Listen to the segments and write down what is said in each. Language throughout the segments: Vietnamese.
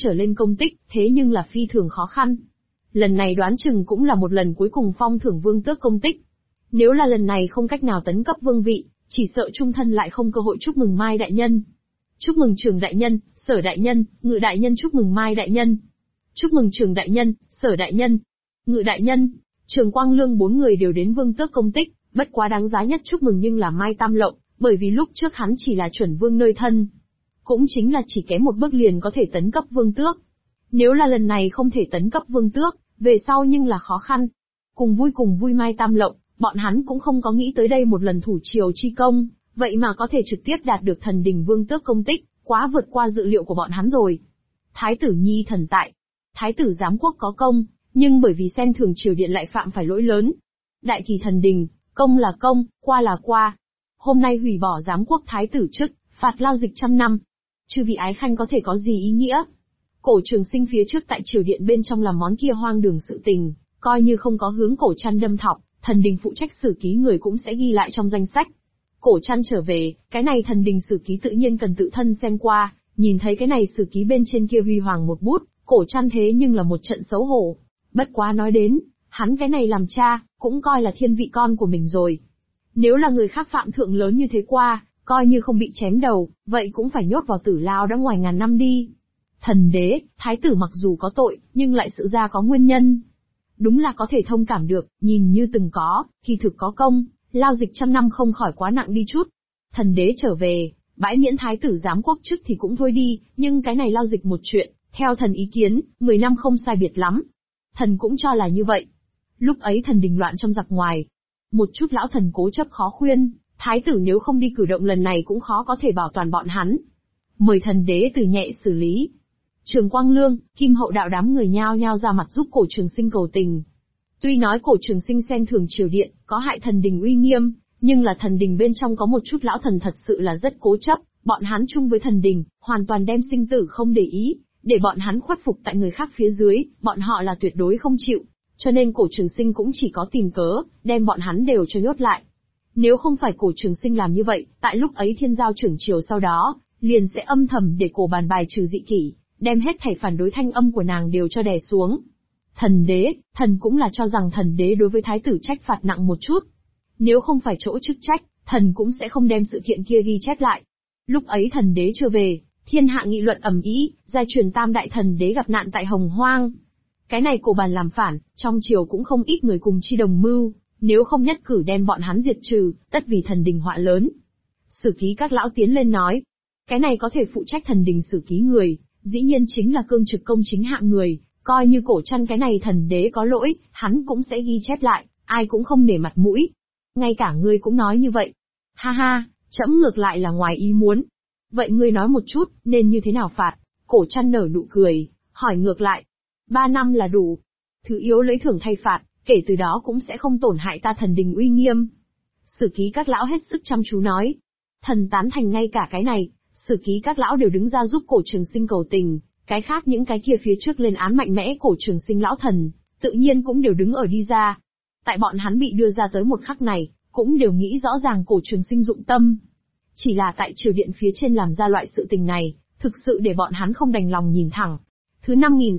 trở lên công tích, thế nhưng là phi thường khó khăn. Lần này đoán chừng cũng là một lần cuối cùng phong thưởng vương tước công tích. Nếu là lần này không cách nào tấn cấp vương vị, chỉ sợ trung thân lại không cơ hội. Chúc mừng Mai đại nhân. Chúc mừng Trường đại nhân, Sở đại nhân, Ngự đại nhân. Chúc mừng Mai đại nhân. Chúc mừng Trường đại nhân, Sở đại nhân, Ngự đại nhân. Trường Quang Lương 4 người đều đến vương tước công tích, bất quá đáng giá nhất chúc mừng nhưng là Mai Tam Lộng, bởi vì lúc trước hắn chỉ là chuẩn vương nơi thân. Cũng chính là chỉ kém một bước liền có thể tấn cấp vương tước. Nếu là lần này không thể tấn cấp vương tước, về sau nhưng là khó khăn. Cùng vui Mai Tam Lộng, bọn hắn cũng không có nghĩ tới đây một lần thủ triều chi công, vậy mà có thể trực tiếp đạt được thần đình vương tước công tích, quá vượt qua dự liệu của bọn hắn rồi. Thái tử Nhi thần tại. Thái tử giám quốc có công, nhưng bởi vì xem thường triều điện lại phạm phải lỗi lớn. Đại kỳ thần đình, công là công, qua là qua. Hôm nay hủy bỏ giám quốc thái tử chức, phạt lao dịch 100 năm. Chư vị ái khanh có thể có gì ý nghĩa? Cổ Trường Sinh phía trước tại triều điện bên trong làm món kia hoang đường sự tình, coi như không có hướng Cổ Trăn đâm thọc, thần đình phụ trách sử ký người cũng sẽ ghi lại trong danh sách. Cổ Trăn trở về, cái này thần đình sử ký tự nhiên cần tự thân xem qua, nhìn thấy cái này sử ký bên trên kia huy hoàng một bút, Cổ Trăn thế nhưng là một trận xấu hổ. Bất quá nói đến, hắn cái này làm cha, cũng coi là thiên vị con của mình rồi. Nếu là người khác phạm thượng lớn như thế qua, coi như không bị chém đầu, vậy cũng phải nhốt vào tử lao đã ngoài ngàn năm đi. Thần đế, thái tử mặc dù có tội, nhưng lại sự ra có nguyên nhân. Đúng là có thể thông cảm được, nhìn như từng có, kỳ thực có công, lao dịch 100 năm không khỏi quá nặng đi chút. Thần đế trở về, bãi miễn thái tử giám quốc chức thì cũng thôi đi, nhưng cái này lao dịch một chuyện, theo thần ý kiến, 10 năm không sai biệt lắm. Thần cũng cho là như vậy. Lúc ấy thần đình loạn trong giặc ngoài. Một chút lão thần cố chấp khó khuyên, thái tử nếu không đi cử động lần này cũng khó có thể bảo toàn bọn hắn. Mời thần đế từ nhẹ xử lý. Trường Quang Lương, Kim Hậu đạo đám người nhao nhao ra mặt giúp Cổ Trường Sinh cầu tình. Tuy nói Cổ Trường Sinh xem thường triều điện, có hại thần đình uy nghiêm, nhưng là thần đình bên trong có một chút lão thần thật sự là rất cố chấp, bọn hắn chung với thần đình, hoàn toàn đem sinh tử không để ý, để bọn hắn khuất phục tại người khác phía dưới, bọn họ là tuyệt đối không chịu, cho nên Cổ Trường Sinh cũng chỉ có tìm cớ, đem bọn hắn đều cho nhốt lại. Nếu không phải Cổ Trường Sinh làm như vậy, tại lúc ấy thiên giao trưởng triều sau đó, liền sẽ âm thầm để Cổ bàn bài trừ dị kỷ, đem hết thảy phản đối thanh âm của nàng đều cho đè xuống. Thần đế, thần cũng là cho rằng thần đế đối với thái tử trách phạt nặng một chút. Nếu không phải chỗ chức trách, thần cũng sẽ không đem sự kiện kia ghi chép lại. Lúc ấy thần đế chưa về, thiên hạ nghị luận ầm ĩ, gia truyền tam đại thần đế gặp nạn tại Hồng Hoang. Cái này Cổ bàn làm phản, trong triều cũng không ít người cùng chi đồng mưu, nếu không nhất cử đem bọn hắn diệt trừ, tất vì thần đình họa lớn. Sử ký các lão tiến lên nói, cái này có thể phụ trách thần đình sử ký người, dĩ nhiên chính là cương trực công chính hạng người, coi như Cổ Trăn cái này thần đế có lỗi, hắn cũng sẽ ghi chép lại, ai cũng không nể mặt mũi. Ngay cả ngươi cũng nói như vậy. Ha ha, trẫm ngược lại là ngoài ý muốn. Vậy ngươi nói một chút, nên như thế nào phạt? Cổ Trăn nở nụ cười, hỏi ngược lại. 3 năm là đủ. Thứ yếu lấy thưởng thay phạt, kể từ đó cũng sẽ không tổn hại ta thần đình uy nghiêm. Sử ký các lão hết sức chăm chú nói. Thần tán thành ngay cả cái này, sử ký các lão đều đứng ra giúp Cổ Trường Sinh cầu tình, cái khác những cái kia phía trước lên án mạnh mẽ Cổ Trường Sinh lão thần, tự nhiên cũng đều đứng ở đi ra. Tại bọn hắn bị đưa ra tới một khắc này, cũng đều nghĩ rõ ràng Cổ Trường Sinh dụng tâm. Chỉ là tại triều điện phía trên làm ra loại sự tình này, thực sự để bọn hắn không đành lòng nhìn thẳng. Thứ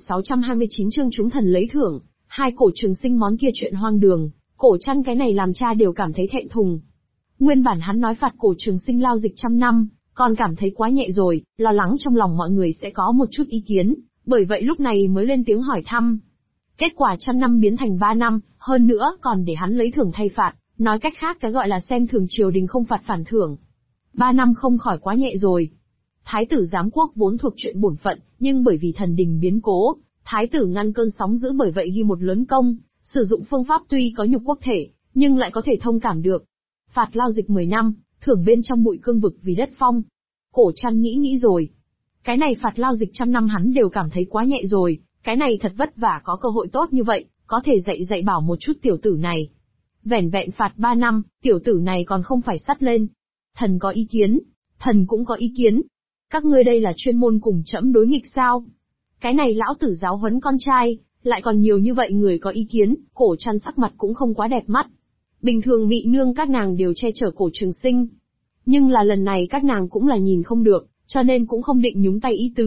5629 chương chúng thần lấy thưởng, hai Cổ Trường Sinh món kia chuyện hoang đường, Cổ Trăn cái này làm cha đều cảm thấy thẹn thùng. Nguyên bản hắn nói phạt Cổ Trường Sinh lao dịch 100 năm, còn cảm thấy quá nhẹ rồi, lo lắng trong lòng mọi người sẽ có một chút ý kiến, bởi vậy lúc này mới lên tiếng hỏi thăm. Kết quả 100 năm biến thành 3 năm, hơn nữa còn để hắn lấy thưởng thay phạt, nói cách khác cái gọi là xem thường triều đình không phạt phản thưởng. 3 năm không khỏi quá nhẹ rồi. Thái tử giám quốc vốn thuộc chuyện bổn phận, nhưng bởi vì thần đình biến cố, thái tử ngăn cơn sóng dữ bởi vậy ghi một lớn công, sử dụng phương pháp tuy có nhục quốc thể, nhưng lại có thể thông cảm được. Phạt lao dịch 10 năm, thưởng bên trong bụi cương vực vì đất phong. Cổ Trăn nghĩ rồi. Cái này phạt lao dịch 100 năm hắn đều cảm thấy quá nhẹ rồi, cái này thật vất vả có cơ hội tốt như vậy, có thể dạy bảo một chút tiểu tử này. Vẻn vẹn phạt 3 năm, tiểu tử này còn không phải sắt lên. Thần có ý kiến, thần cũng có ý kiến. Các ngươi đây là chuyên môn cùng trẫm đối nghịch sao? Cái này lão tử giáo huấn con trai, lại còn nhiều như vậy người có ý kiến, Cổ Trăn sắc mặt cũng không quá đẹp mắt. Bình thường Mị Nương các nàng đều che chở Cổ Trường Sinh. Nhưng là lần này các nàng cũng là nhìn không được, cho nên cũng không định nhúng tay ý tứ,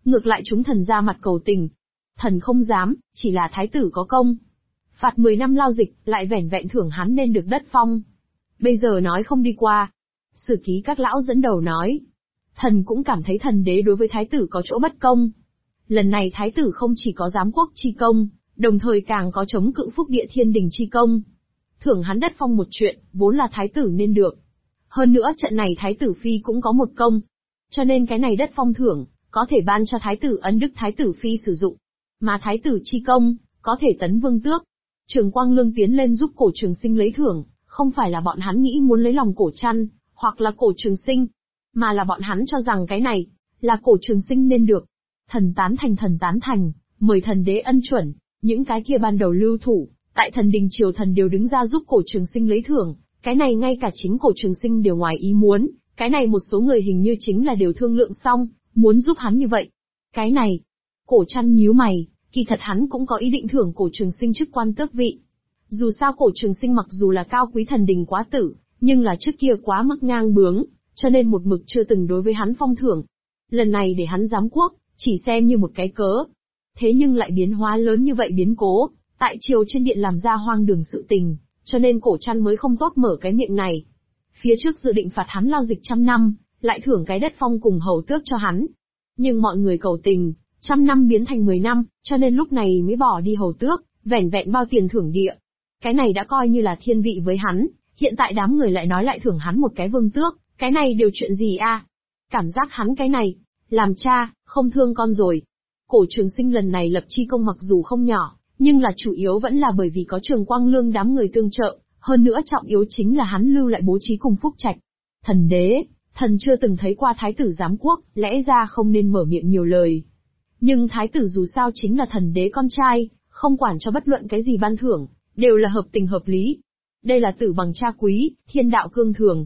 Ngược lại chúng thần ra mặt cầu tình. Thần không dám, chỉ là thái tử có công. Phạt 10 năm lao dịch, lại vẻn vẹn thưởng hắn nên được đất phong. Bây giờ nói không đi qua. Sử ký các lão dẫn đầu nói. Thần cũng cảm thấy thần đế đối với thái tử có chỗ bất công. Lần này thái tử không chỉ có giám quốc chi công, đồng thời càng có chống cự phúc địa thiên đình chi công. Thưởng hắn đất phong một chuyện, vốn là thái tử nên được. Hơn nữa trận này thái tử phi cũng có một công. Cho nên cái này đất phong thưởng, có thể ban cho thái tử ân đức thái tử phi sử dụng. Mà thái tử chi công, có thể tấn vương tước. Trường Quang Lương tiến lên giúp Cổ Trường Sinh lấy thưởng, không phải là bọn hắn nghĩ muốn lấy lòng Cổ Trăn, hoặc là Cổ Trường Sinh, mà là bọn hắn cho rằng cái này, là Cổ Trường Sinh nên được. Thần tán thành, mời thần đế ân chuẩn, những cái kia ban đầu lưu thủ, tại thần đình triều thần đều đứng ra giúp Cổ Trường Sinh lấy thưởng, cái này ngay cả chính Cổ Trường Sinh đều ngoài ý muốn, cái này một số người hình như chính là đều thương lượng xong, muốn giúp hắn như vậy. Cái này, Cổ Trăn nhíu mày, kỳ thật hắn cũng có ý định thưởng Cổ Trường Sinh chức quan tước vị. Dù sao Cổ Trường Sinh mặc dù là cao quý thần đình quá tử, nhưng là trước kia quá mức ngang bướng, cho nên một mực chưa từng đối với hắn phong thưởng. Lần này để hắn giám quốc, chỉ xem như một cái cớ. Thế nhưng lại biến hóa lớn như vậy biến cố, tại triều trên điện làm ra hoang đường sự tình, cho nên Cổ Trăn mới không tốt mở cái miệng này. Phía trước dự định phạt hắn lao dịch 100 năm, lại thưởng cái đất phong cùng hầu tước cho hắn. Nhưng mọi người cầu tình, 100 năm biến thành 10 năm, cho nên lúc này mới bỏ đi hầu tước, vẻn vẹn bao tiền thưởng địa. Cái này đã coi như là thiên vị với hắn, hiện tại đám người lại nói lại thưởng hắn một cái vương tước, cái này đều chuyện gì a? Cảm giác hắn cái này, làm cha, không thương con rồi. Cổ Trường Sinh lần này lập chi công mặc dù không nhỏ, nhưng là chủ yếu vẫn là bởi vì có Trường Quang Lương đám người tương trợ, hơn nữa trọng yếu chính là hắn lưu lại bố trí cùng phúc trạch. Thần đế, thần chưa từng thấy qua thái tử giám quốc, lẽ ra không nên mở miệng nhiều lời. Nhưng thái tử dù sao chính là thần đế con trai, không quản cho bất luận cái gì ban thưởng, đều là hợp tình hợp lý. Đây là tử bằng cha quý, thiên đạo cương thường.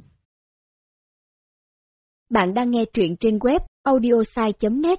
Bạn đang nghe truyện trên web audiosai.net.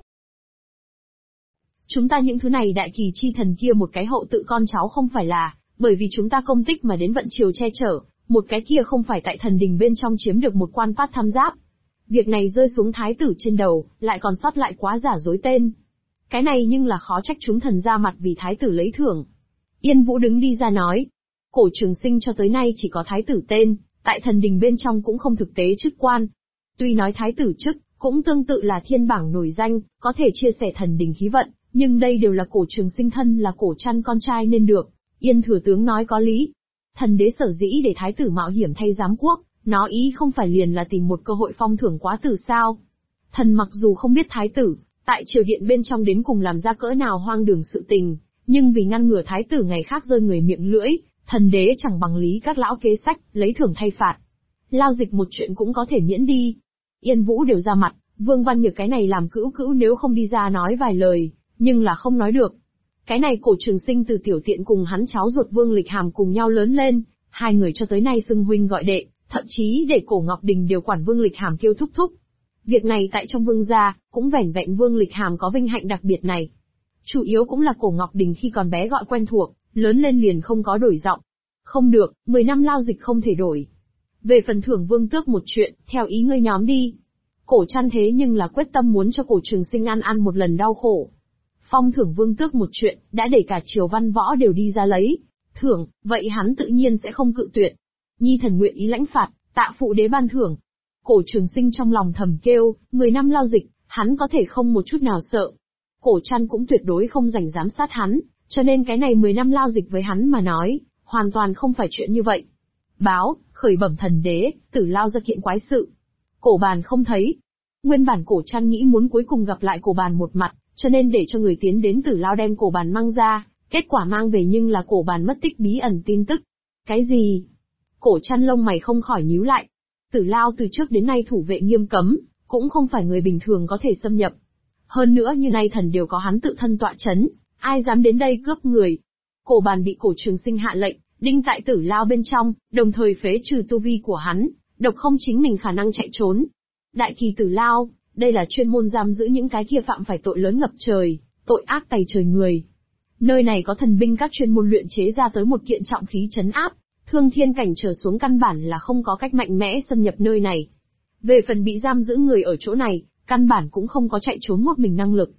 Chúng ta những thứ này đại kỳ chi thần kia một cái hậu tự con cháu không phải là, bởi vì chúng ta công tích mà đến vận triều che chở, một cái kia không phải tại thần đình bên trong chiếm được một quan phát tham giáp. Việc này rơi xuống thái tử trên đầu, lại còn sót lại quá giả dối tên. Cái này nhưng là khó trách chúng thần ra mặt vì thái tử lấy thưởng. Yên Vũ đứng đi ra nói, Cổ Trường Sinh cho tới nay chỉ có thái tử tên, tại thần đình bên trong cũng không thực tế chức quan. Tuy nói thái tử chức, cũng tương tự là thiên bảng nổi danh, có thể chia sẻ thần đình khí vận, nhưng đây đều là Cổ Trường Sinh thân là Cổ Trăn con trai nên được. Yên thừa tướng nói có lý. Thần đế sở dĩ để thái tử mạo hiểm thay giám quốc, nó ý không phải liền là tìm một cơ hội phong thưởng quá tử sao? Thần mặc dù không biết thái tử, tại triều điện bên trong đến cùng làm ra cỡ nào hoang đường sự tình, nhưng vì ngăn ngừa thái tử ngày khác rơi người miệng lưỡi, thần đế chẳng bằng lý các lão kế sách, lấy thưởng thay phạt. Lao dịch một chuyện cũng có thể miễn đi. Yên Vũ đều ra mặt, Vương Văn Nhược cái này làm cữu nếu không đi ra nói vài lời, nhưng là không nói được. Cái này Cổ Trường Sinh từ tiểu tiện cùng hắn cháu ruột Vương Lịch Hàm cùng nhau lớn lên, hai người cho tới nay xưng huynh gọi đệ, thậm chí để Cổ Ngọc Đình điều quản Vương Lịch Hàm kêu thúc thúc. Việc này tại trong Vương gia, cũng vẻn vẹn Vương Lịch Hàm có vinh hạnh đặc biệt này. Chủ yếu cũng là Cổ Ngọc Đình khi còn bé gọi quen thuộc, lớn lên liền không có đổi giọng. Không được, 10 năm lao dịch không thể đổi. Về phần thưởng vương tước một chuyện, theo ý ngươi nhóm đi. Cổ Trăn thế nhưng là quyết tâm muốn cho Cổ Trường Sinh ăn một lần đau khổ. Phong thưởng vương tước một chuyện, đã để cả triều văn võ đều đi ra lấy. Thưởng, vậy hắn tự nhiên sẽ không cự tuyệt. Nhi thần nguyện ý lãnh phạt, tạ phụ đế ban thưởng. Cổ Trường Sinh trong lòng thầm kêu, 10 năm lao dịch, hắn có thể không một chút nào sợ. Cổ Trăn cũng tuyệt đối không rảnh giám sát hắn, cho nên cái này 10 năm lao dịch với hắn mà nói, hoàn toàn không phải chuyện như vậy. Báo, khởi bẩm thần đế, Tử Lao ra kiện quái sự. Cổ Bàn không thấy. Nguyên bản Cổ Trăn nghĩ muốn cuối cùng gặp lại Cổ Bàn một mặt, cho nên để cho người tiến đến Tử Lao đem Cổ Bàn mang ra, kết quả mang về nhưng là Cổ Bàn mất tích bí ẩn tin tức. Cái gì? Cổ Trăn lông mày không khỏi nhíu lại. Tử Lao từ trước đến nay thủ vệ nghiêm cấm, cũng không phải người bình thường có thể xâm nhập. Hơn nữa như nay thần đều có hắn tự thân tọa chấn, ai dám đến đây cướp người. Cổ Bàn bị Cổ Trường Sinh hạ lệnh, đinh tại Tử Lao bên trong, đồng thời phế trừ tu vi của hắn, độc không chính mình khả năng chạy trốn. Đại kỳ Tử Lao, đây là chuyên môn giam giữ những cái kia phạm phải tội lớn ngập trời, tội ác tày trời người. Nơi này có thần binh các chuyên môn luyện chế ra tới một kiện trọng khí trấn áp, thương thiên cảnh trở xuống căn bản là không có cách mạnh mẽ xâm nhập nơi này. Về phần bị giam giữ người ở chỗ này, căn bản cũng không có chạy trốn một mình năng lực.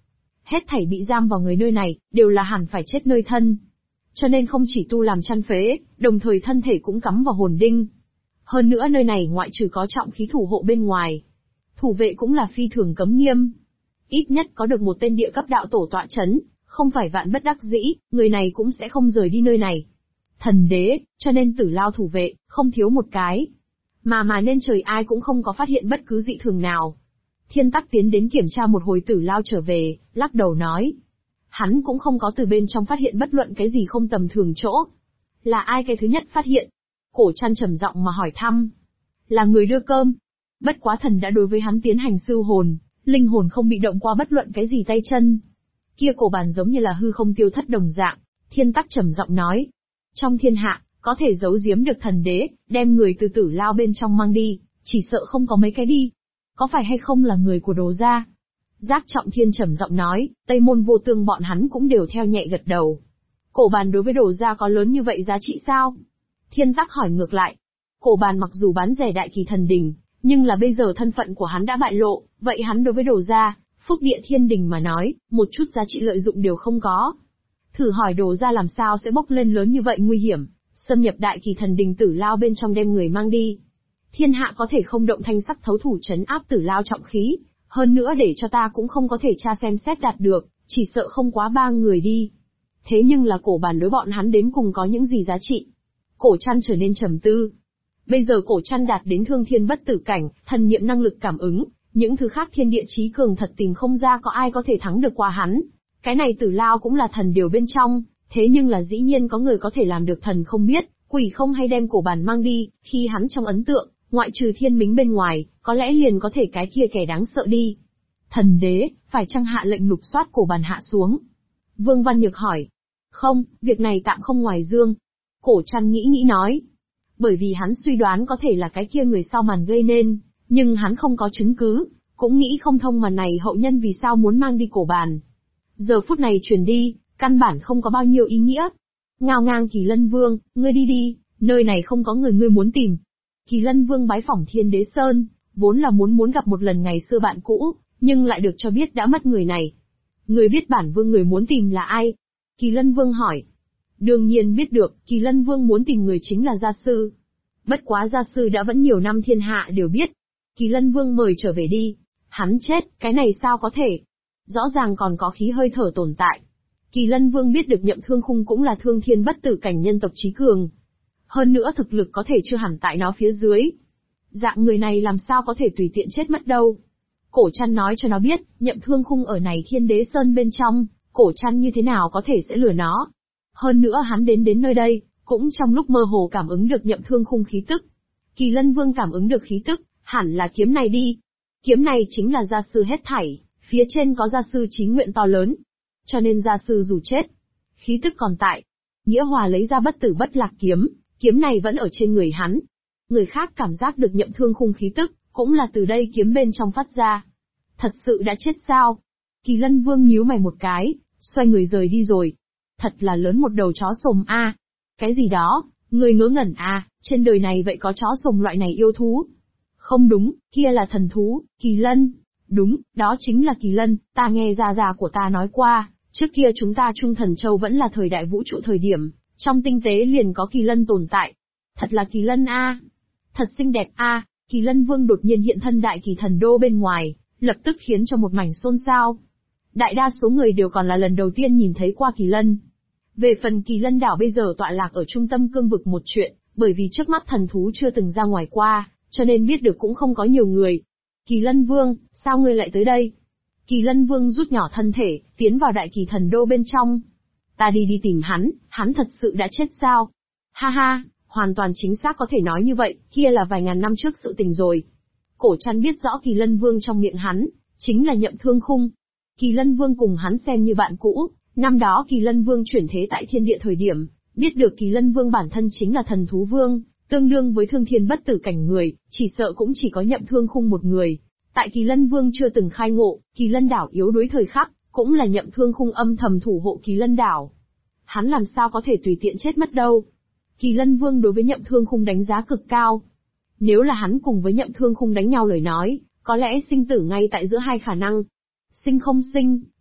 Hết thảy bị giam vào người nơi này, đều là hẳn phải chết nơi thân. Cho nên không chỉ tu làm chăn phế, đồng thời thân thể cũng cắm vào hồn đinh. Hơn nữa nơi này ngoại trừ có trọng khí thủ hộ bên ngoài, thủ vệ cũng là phi thường cấm nghiêm. Ít nhất có được một tên địa cấp đạo tổ tọa chấn, không phải vạn bất đắc dĩ, người này cũng sẽ không rời đi nơi này. Thần đế, cho nên Tử Lao thủ vệ, không thiếu một cái. Mà nên trời ai cũng không có phát hiện bất cứ dị thường nào. Thiên Tắc tiến đến kiểm tra một hồi Tử Lao trở về, lắc đầu nói. Hắn cũng không có từ bên trong phát hiện bất luận cái gì không tầm thường chỗ. Là ai cái thứ nhất phát hiện? Cổ Trăn trầm giọng mà hỏi thăm. Là người đưa cơm. Bất quá thần đã đối với hắn tiến hành sư hồn, linh hồn không bị động qua bất luận cái gì tay chân. Kia cổ bàn giống như là hư không tiêu thất đồng dạng, Thiên Tắc trầm giọng nói. Trong thiên hạ, có thể giấu giếm được thần đế, đem người từ Tử Lao bên trong mang đi, chỉ sợ không có mấy cái đi. Có phải hay không là người của Đồ gia? Giác Trọng Thiên trầm giọng nói, Tây Môn Vô Tương bọn hắn cũng đều theo nhẹ gật đầu. Cổ bàn đối với Đồ gia có lớn như vậy giá trị sao? Thiên Tắc hỏi ngược lại. Cổ bàn mặc dù bán rẻ đại kỳ thần đình, nhưng là bây giờ thân phận của hắn đã bại lộ, vậy hắn đối với Đồ gia, Phúc Địa Thiên Đình mà nói, một chút giá trị lợi dụng đều không có. Thử hỏi Đồ gia làm sao sẽ bốc lên lớn như vậy nguy hiểm, xâm nhập đại kỳ thần đình Tử Lao bên trong đem người mang đi. Thiên hạ có thể không động thanh sắc thấu thủ trấn áp Tử Lao trọng khí, hơn nữa để cho ta cũng không có thể tra xem xét đạt được, chỉ sợ không quá 3 người đi. Thế nhưng là cổ bàn đối bọn hắn đến cùng có những gì giá trị? Cổ Trăn trở nên trầm tư. Bây giờ Cổ Trăn đạt đến thương thiên bất tử cảnh, thần niệm năng lực cảm ứng, những thứ khác thiên địa chí cường thật tìm không ra có ai có thể thắng được qua hắn. Cái này Tử Lao cũng là thần điều bên trong, thế nhưng là dĩ nhiên có người có thể làm được thần không biết, quỷ không hay đem cổ bàn mang đi, khi hắn trong ấn tượng, ngoại trừ Thiên Mính bên ngoài, có lẽ liền có thể cái kia kẻ đáng sợ đi. Thần đế, phải chăng hạ lệnh lục soát cổ bàn hạ xuống? Vương Văn Nhược hỏi. Không, việc này tạm không ngoài dương. Cổ Trăn nghĩ nói. Bởi vì hắn suy đoán có thể là cái kia người sau màn gây nên, nhưng hắn không có chứng cứ, cũng nghĩ không thông màn này hậu nhân vì sao muốn mang đi cổ bàn. Giờ phút này truyền đi, căn bản không có bao nhiêu ý nghĩa. Ngao ngang Kỳ Lân Vương, ngươi đi đi, nơi này không có người ngươi muốn tìm. Kỳ Lân Vương bái phỏng Thiên Đế Sơn, vốn là muốn gặp một lần ngày xưa bạn cũ, nhưng lại được cho biết đã mất người này. Người biết bản vương người muốn tìm là ai? Kỳ Lân Vương hỏi. Đương nhiên biết được, Kỳ Lân Vương muốn tìm người chính là gia sư. Bất quá gia sư đã vẫn nhiều năm thiên hạ đều biết. Kỳ Lân Vương mời trở về đi. Hắn chết, cái này sao có thể? Rõ ràng còn có khí hơi thở tồn tại. Kỳ Lân Vương biết được Nhậm Thương Khung cũng là thương thiên bất tử cảnh nhân tộc trí cường. Hơn nữa thực lực có thể chưa hẳn tại nó phía dưới. Dạng người này làm sao có thể tùy tiện chết mất đâu. Cổ Trăn nói cho nó biết, Nhậm Thương Khung ở này Thiên Đế Sơn bên trong, Cổ Trăn như thế nào có thể sẽ lừa nó. Hơn nữa hắn đến nơi đây, cũng trong lúc mơ hồ cảm ứng được Nhậm Thương Khung khí tức. Kỳ Lân Vương cảm ứng được khí tức, hẳn là kiếm này đi. Kiếm này chính là gia sư hết thảy, phía trên có gia sư chí nguyện to lớn. Cho nên gia sư dù chết, khí tức còn tại. Nghĩa Hòa lấy ra bất tử bất lạc kiếm, kiếm này vẫn ở trên người hắn. Người khác cảm giác được Nhậm Thương Khung khí tức, cũng là từ đây kiếm bên trong phát ra. Thật sự đã chết sao? Kỳ Lân Vương nhíu mày một cái, xoay người rời đi rồi. Thật là lớn một đầu chó sồm a. Cái gì đó, người ngớ ngẩn a, trên đời này vậy có chó sồm loại này yêu thú? Không đúng, kia là thần thú, Kỳ Lân. Đúng, đó chính là Kỳ Lân, ta nghe già của ta nói qua, trước kia chúng ta Trung Thần Châu vẫn là thời đại vũ trụ thời điểm, trong tinh tế liền có Kỳ Lân tồn tại. Thật là Kỳ Lân a. Thật xinh đẹp a. Kỳ Lân Vương đột nhiên hiện thân đại kỳ thần đô bên ngoài, lập tức khiến cho một mảnh xôn xao. Đại đa số người đều còn là lần đầu tiên nhìn thấy qua Kỳ Lân. Về phần Kỳ Lân đảo bây giờ tọa lạc ở trung tâm cương vực một chuyện, bởi vì trước mắt thần thú chưa từng ra ngoài qua, cho nên biết được cũng không có nhiều người. Kỳ Lân Vương, sao ngươi lại tới đây? Kỳ Lân Vương rút nhỏ thân thể, tiến vào đại kỳ thần đô bên trong. Ta đi tìm hắn thật sự đã chết sao? Ha ha, hoàn toàn chính xác có thể nói như vậy, kia là vài ngàn năm trước sự tình rồi. Cổ Trăn biết rõ Kỳ Lân Vương trong miệng hắn, chính là Nhậm Thương Khung. Kỳ Lân Vương cùng hắn xem như bạn cũ, năm đó Kỳ Lân Vương chuyển thế tại thiên địa thời điểm, biết được Kỳ Lân Vương bản thân chính là thần thú vương, tương đương với thương thiên bất tử cảnh người, chỉ sợ cũng chỉ có Nhậm Thương Khung một người. Tại Kỳ Lân Vương chưa từng khai ngộ, Kỳ Lân đảo yếu đuối thời khắc, cũng là Nhậm Thương Khung âm thầm thủ hộ Kỳ Lân đảo. Hắn làm sao có thể tùy tiện chết mất đâu. Kỳ Lân Vương đối với Nhậm Thương Khung đánh giá cực cao. Nếu là hắn cùng với Nhậm Thương Khung đánh nhau lời nói, có lẽ sinh tử ngay tại giữa hai khả năng. Sinh không sinh,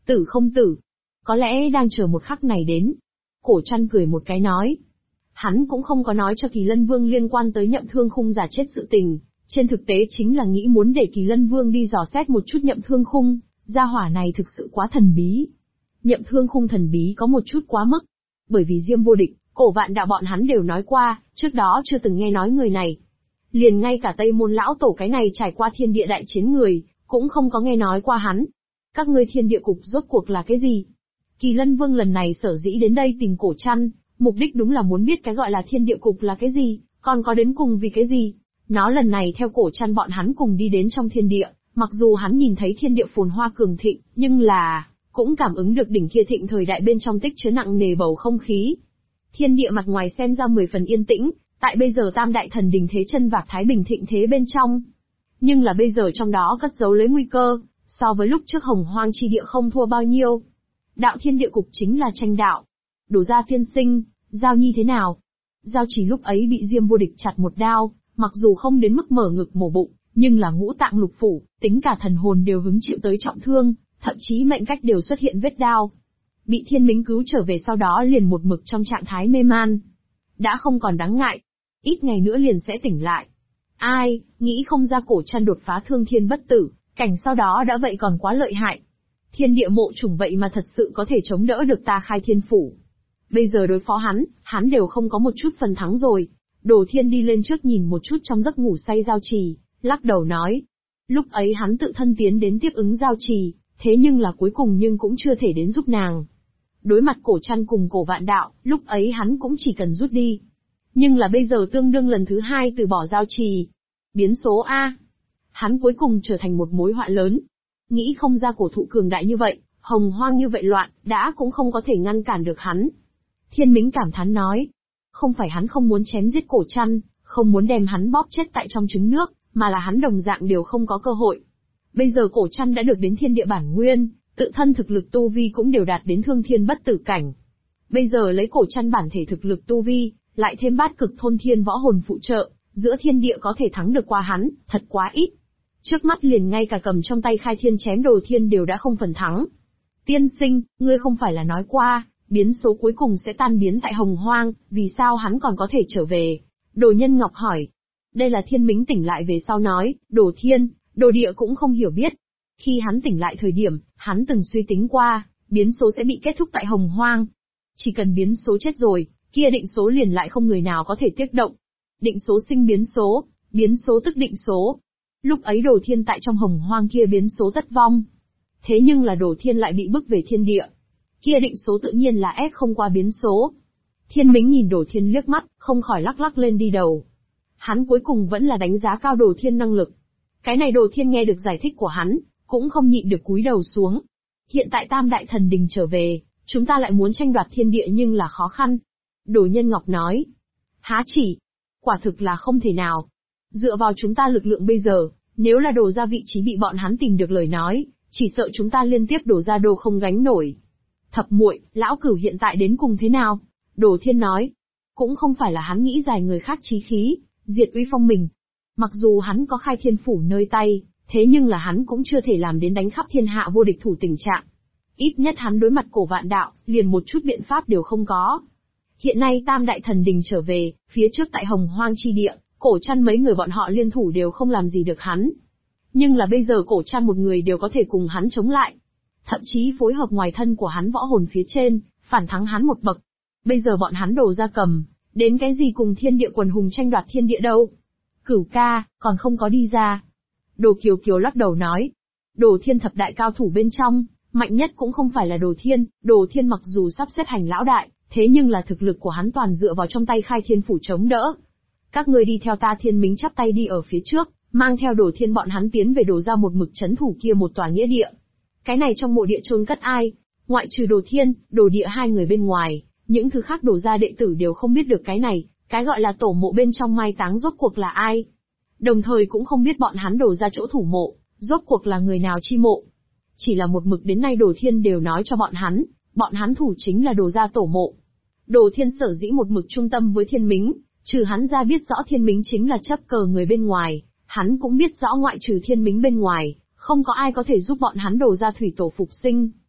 Tử không tử, có lẽ đang chờ một khắc này đến. Cổ Trăn cười một cái nói. Hắn cũng không có nói cho Kỳ Lân Vương liên quan tới Nhậm Thương Khung giả chết sự tình, trên thực tế chính là nghĩ muốn để Kỳ Lân Vương đi dò xét một chút Nhậm Thương Khung, gia hỏa này thực sự quá thần bí. Nhậm Thương Khung thần bí có một chút quá mức, bởi vì Diêm Vô Địch, Cổ Vạn Đạo bọn hắn đều nói qua, trước đó chưa từng nghe nói người này. Liền ngay cả Tây Môn lão tổ cái này trải qua thiên địa đại chiến người, cũng không có nghe nói qua hắn. Các ngươi thiên địa cục rốt cuộc là cái gì? Kỳ Lân Vương lần này sở dĩ đến đây tìm Cổ Trăn, mục đích đúng là muốn biết cái gọi là thiên địa cục là cái gì, còn có đến cùng vì cái gì. Nó lần này theo Cổ Trăn bọn hắn cùng đi đến trong thiên địa, mặc dù hắn nhìn thấy thiên địa phồn hoa cường thịnh, nhưng là, cũng cảm ứng được đỉnh kia thịnh thời đại bên trong tích chứa nặng nề bầu không khí. Thiên địa mặt ngoài xem ra 10 phần yên tĩnh, tại bây giờ tam đại thần đình thế chân vạc thái bình thịnh thế bên trong. Nhưng là bây giờ trong đó cất giấu lấy nguy cơ, so với lúc trước hồng hoang chi địa không thua bao nhiêu. Đạo thiên địa cục chính là tranh đạo. Đổ ra tiên sinh, Giao Nhi thế nào? Giao Chỉ lúc ấy bị Diêm Vô Địch chặt một đao, mặc dù không đến mức mở ngực mổ bụng, nhưng là ngũ tạng lục phủ, tính cả thần hồn đều hứng chịu tới trọng thương, thậm chí mệnh cách đều xuất hiện vết đao. Bị Thiên Mính cứu trở về sau đó liền một mực trong trạng thái mê man. Đã không còn đáng ngại, ít ngày nữa liền sẽ tỉnh lại. Ai, nghĩ không ra Cổ Trăn đột phá thương thiên bất tử, cảnh sau đó đã vậy còn quá lợi hại. Thiên địa mộ chủng vậy mà thật sự có thể chống đỡ được ta khai thiên phủ. Bây giờ đối phó hắn đều không có một chút phần thắng rồi. Đồ Thiên đi lên trước nhìn một chút trong giấc ngủ say Giao Trì, lắc đầu nói. Lúc ấy hắn tự thân tiến đến tiếp ứng Giao Trì, thế nhưng là cuối cùng nhưng cũng chưa thể đến giúp nàng. Đối mặt Cổ Trăn cùng Cổ Vạn Đạo, lúc ấy hắn cũng chỉ cần rút đi. Nhưng là bây giờ tương đương lần thứ hai từ bỏ Giao Trì. Biến số A. Hắn cuối cùng trở thành một mối họa lớn. Nghĩ không ra cổ thụ cường đại như vậy, hồng hoang như vậy loạn, đã cũng không có thể ngăn cản được hắn. Thiên Mính cảm thán nói. Không phải hắn không muốn chém giết Cổ Trăn, không muốn đem hắn bóp chết tại trong trứng nước, mà là hắn đồng dạng đều không có cơ hội. Bây giờ Cổ Trăn đã được đến thiên địa bản nguyên, tự thân thực lực tu vi cũng đều đạt đến thương thiên bất tử cảnh. Bây giờ lấy Cổ Trăn bản thể thực lực tu vi, lại thêm bát cực thôn thiên võ hồn phụ trợ, giữa thiên địa có thể thắng được qua hắn, thật quá ít. Trước mắt liền ngay cả cầm trong tay khai thiên chém Đồ Thiên đều đã không phần thắng. Tiên sinh, ngươi không phải là nói qua, biến số cuối cùng sẽ tan biến tại hồng hoang, vì sao hắn còn có thể trở về? Đồ Nhân Ngọc hỏi. Đây là Thiên Mính tỉnh lại về sau nói, Đồ Thiên, Đồ Địa cũng không hiểu biết. Khi hắn tỉnh lại thời điểm, hắn từng suy tính qua, biến số sẽ bị kết thúc tại hồng hoang. Chỉ cần biến số chết rồi, kia định số liền lại không người nào có thể tiếc động. Định số sinh biến số tức định số. Lúc ấy Đồ Thiên tại trong hồng hoang kia biến số tất vong. Thế nhưng là Đồ Thiên lại bị bức về thiên địa. Kia định số tự nhiên là ép không qua biến số. Thiên Mính nhìn Đồ Thiên liếc mắt, không khỏi lắc lắc lên đi đầu. Hắn cuối cùng vẫn là đánh giá cao Đồ Thiên năng lực. Cái này Đồ Thiên nghe được giải thích của hắn, cũng không nhịn được cúi đầu xuống. Hiện tại Tam Đại Thần Đình trở về, chúng ta lại muốn tranh đoạt thiên địa nhưng là khó khăn. Đồ Nhân Ngọc nói. Há chỉ. Quả thực là không thể nào. Dựa vào chúng ta lực lượng bây giờ, nếu là Đồ ra vị trí bị bọn hắn tìm được lời nói, chỉ sợ chúng ta liên tiếp đổ ra Đồ không gánh nổi. Thập muội, lão cửu hiện tại đến cùng thế nào? Đồ Thiên nói. Cũng không phải là hắn nghĩ giải người khác chí khí, diệt uy phong mình. Mặc dù hắn có khai thiên phủ nơi tay, thế nhưng là hắn cũng chưa thể làm đến đánh khắp thiên hạ vô địch thủ tình trạng. Ít nhất hắn đối mặt Cổ Vạn Đạo, liền một chút biện pháp đều không có. Hiện nay Tam Đại Thần Đình trở về, phía trước tại hồng hoang chi địa, Cổ Trăn mấy người bọn họ liên thủ đều không làm gì được hắn. Nhưng là bây giờ Cổ Trăn một người đều có thể cùng hắn chống lại. Thậm chí phối hợp ngoài thân của hắn võ hồn phía trên, phản thắng hắn một bậc. Bây giờ bọn hắn Đồ ra cầm, đến cái gì cùng thiên địa quần hùng tranh đoạt thiên địa đâu. Cửu ca, còn không có đi ra. Đồ Kiều Kiều lắc đầu nói. Đồ Thiên thập đại cao thủ bên trong, mạnh nhất cũng không phải là Đồ Thiên mặc dù sắp xếp hành lão đại, thế nhưng là thực lực của hắn toàn dựa vào trong tay khai thiên phủ chống đỡ. Các ngươi đi theo ta. Thiên Mính chắp tay đi ở phía trước, mang theo Đồ Thiên bọn hắn tiến về Đồ ra một mực trấn thủ kia một tòa nghĩa địa. Cái này trong mộ địa chôn cất ai? Ngoại trừ Đồ Thiên, Đồ Địa hai người bên ngoài, những thứ khác Đồ ra đệ tử đều không biết được cái này, cái gọi là tổ mộ bên trong mai táng rốt cuộc là ai. Đồng thời cũng không biết bọn hắn Đồ ra chỗ thủ mộ, rốt cuộc là người nào chi mộ. Chỉ là một mực đến nay Đồ Thiên đều nói cho bọn hắn thủ chính là Đồ ra tổ mộ. Đồ Thiên sở dĩ một mực trung tâm với Thiên Mính, trừ hắn ra biết rõ Thiên Mính chính là chấp cờ người bên ngoài, hắn cũng biết rõ ngoại trừ Thiên Mính bên ngoài, không có ai có thể giúp bọn hắn Đồ ra thủy tổ phục sinh.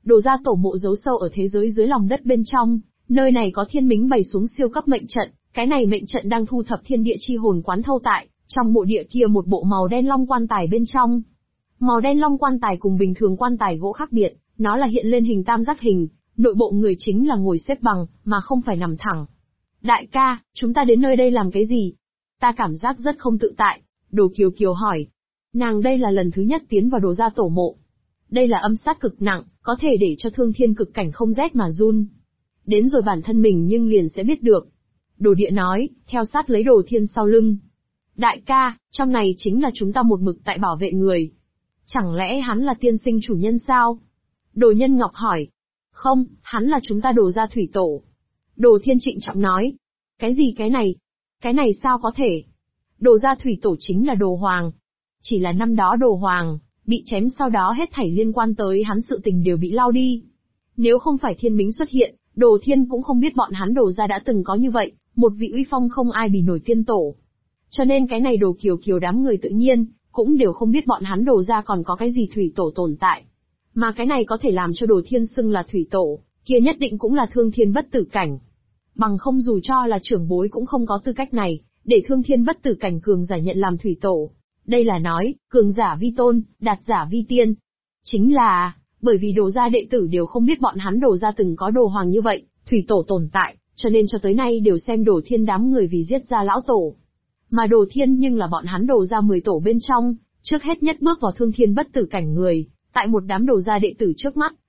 Đồ gia tổ mộ giấu sâu ở thế giới dưới lòng đất bên trong, nơi này có thiên mính bày xuống siêu cấp mệnh trận, cái này mệnh trận đang thu thập thiên địa chi hồn quán thâu tại, trong mộ địa kia một bộ màu đen long quan tài bên trong. Màu đen long quan tài cùng bình thường quan tài gỗ khác biệt, nó là hiện lên hình tam giác hình, nội bộ người chính là ngồi xếp bằng, mà không phải nằm thẳng. Đại ca, chúng ta đến nơi đây làm cái gì? Ta cảm giác rất không tự tại, Đồ Kiều Kiều hỏi. Nàng đây là lần thứ nhất tiến vào Đồ gia tổ mộ. Đây là âm sát cực nặng, có thể để cho thương thiên cực cảnh không rét mà run. Đến rồi bản thân mình nhưng liền sẽ biết được. Đồ Địa nói, theo sát lấy Đồ Thiên sau lưng. Đại ca, trong này chính là chúng ta một mực tại bảo vệ người. Chẳng lẽ hắn là tiên sinh chủ nhân sao? Đồ Nhân Ngọc hỏi. Không, hắn là chúng ta Đồ gia thủy tổ. Đồ Thiên trịnh trọng nói. Cái gì cái này? Cái này sao có thể? Đồ gia thủy tổ chính là Đồ Hoàng. Chỉ là năm đó Đồ Hoàng bị chém, sau đó hết thảy liên quan tới hắn sự tình đều bị lau đi. Nếu không phải thiên mính xuất hiện, Đồ Thiên cũng không biết bọn hắn Đồ gia đã từng có như vậy, một vị uy phong không ai bì nổi tiên tổ. Cho nên cái này Đồ Kiều Kiều đám người tự nhiên cũng đều không biết bọn hắn Đồ gia còn có cái gì thủy tổ tồn tại. Mà cái này có thể làm cho Đồ Thiên xưng là thủy tổ, kia nhất định cũng là thương thiên bất tử cảnh. Bằng không dù cho là trưởng bối cũng không có tư cách này, để thương thiên bất tử cảnh cường giả nhận làm thủy tổ. Đây là nói, cường giả vi tôn, đạt giả vi tiên. Chính là, bởi vì Đồ gia đệ tử đều không biết bọn hắn Đồ gia từng có Đồ Hoàng như vậy, thủy tổ tồn tại, cho nên cho tới nay đều xem Đồ Thiên đám người vì giết ra lão tổ. Mà Đồ Thiên nhưng là bọn hắn Đồ gia 10 tổ bên trong, trước hết nhất bước vào thương thiên bất tử cảnh người, tại một đám Đồ gia đệ tử trước mắt,